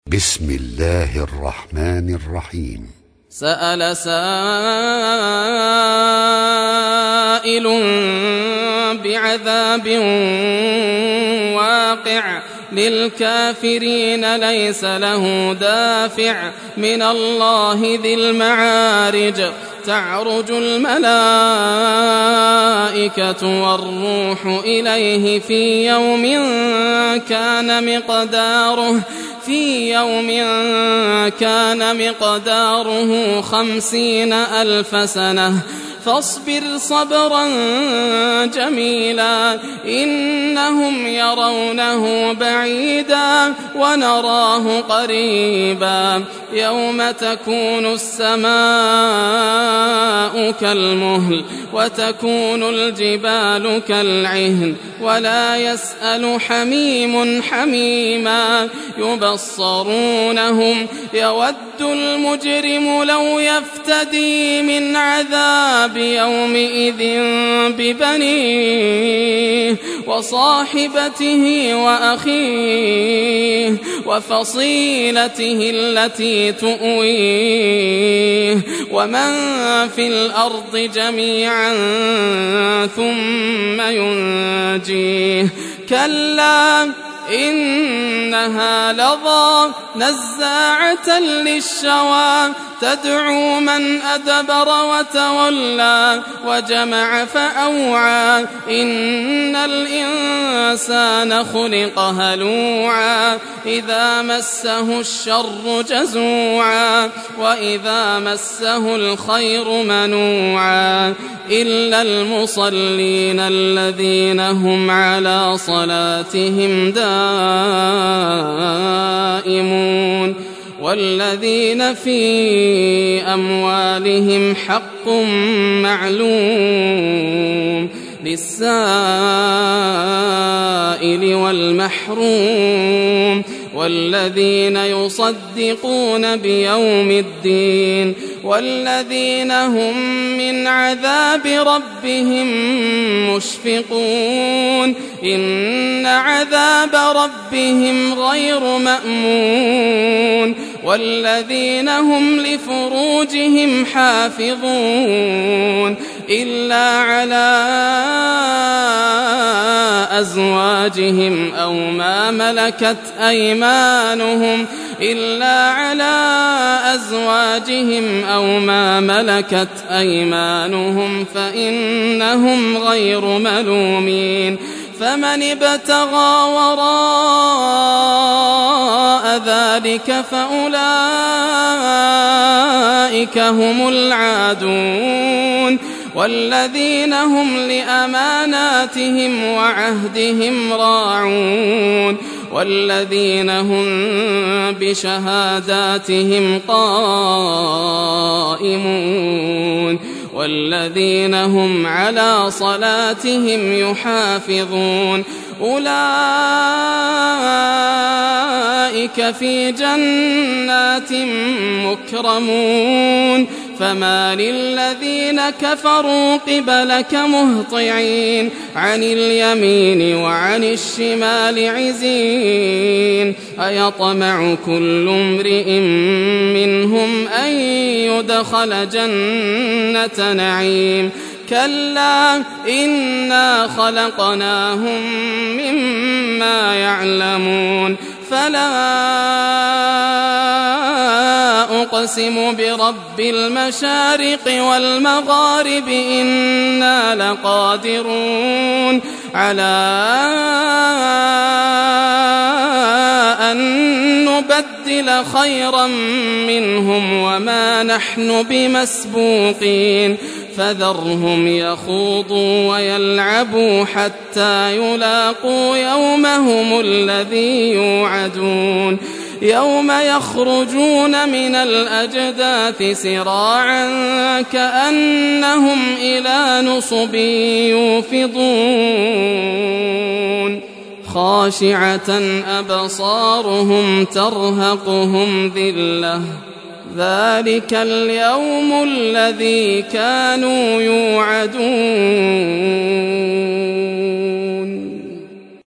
بسم الله الرحمن الرحيم. سأل سائل بعذاب واقع للكافرين ليس له دافع من الله ذي المعارج تعرج الملائكة والروح إليه في يوم كان مقداره 50,000 سنة فاصبر صبرا جميلا إنهم يرونه بعيدا ونراه قريبا يوم تكون السماء كالمهل وتكون الجبال كالعهن ولا يسأل حميم حميما يبصرونهم يود المجرم لو يفتدي من عذاب يومئذ ببنيه وصاحبته وأخيه وفصيلته التي تؤويه ومن في الأرض جميعا ثم ينجيه كلا إنها لظى نزاعة للشوى تدعو من أدبر وتولى وجمع فأوعى إن الإنسان خلق هلوعا إذا مسه الشر جزوعا وإذا مسه الخير منوعا إلا المصلين الذين هم على صلاتهم دائمون والذين في أموالهم حق معلوم للسائل والمحروم والذين يصدقون بيوم الدين والذين هم من عذاب ربهم مشفقون إن عذاب ربهم غير مأمون والذين هم لفروجهم حافظون إلا على أزواجهم أو ما ملكت أيمانهم فإنهم غير ملومين فمن ابتغى وراء ذلك فأولئك هم العادون والذين هم لأماناتهم وعهدهم راعون والذين هم بشهاداتهم قائمون والذين هم على صلاتهم يحافظون أولئك في جنات مكرمون فما للذين كفروا قبلك مهطعين عن اليمين وعن الشمال عزين أيطمع كل امرئ منهم أن يدخل جنة نعيم كلا إنا خلقناهم مما يعلمون فلا أقسم برب المشارق والمغارب إنا لقادرون على أن نبدل خيرا منهم وما نحن بمسبوقين فذرهم يخوضوا ويلعبوا حتى يلاقوا يومهم الذي يوعدون يوم يخرجون من الأجداث سراعا كأنهم إلى نصب يوفضون خاشعة أبصارهم ترهقهم ذلة ذلك اليوم الذي كانوا يوعدون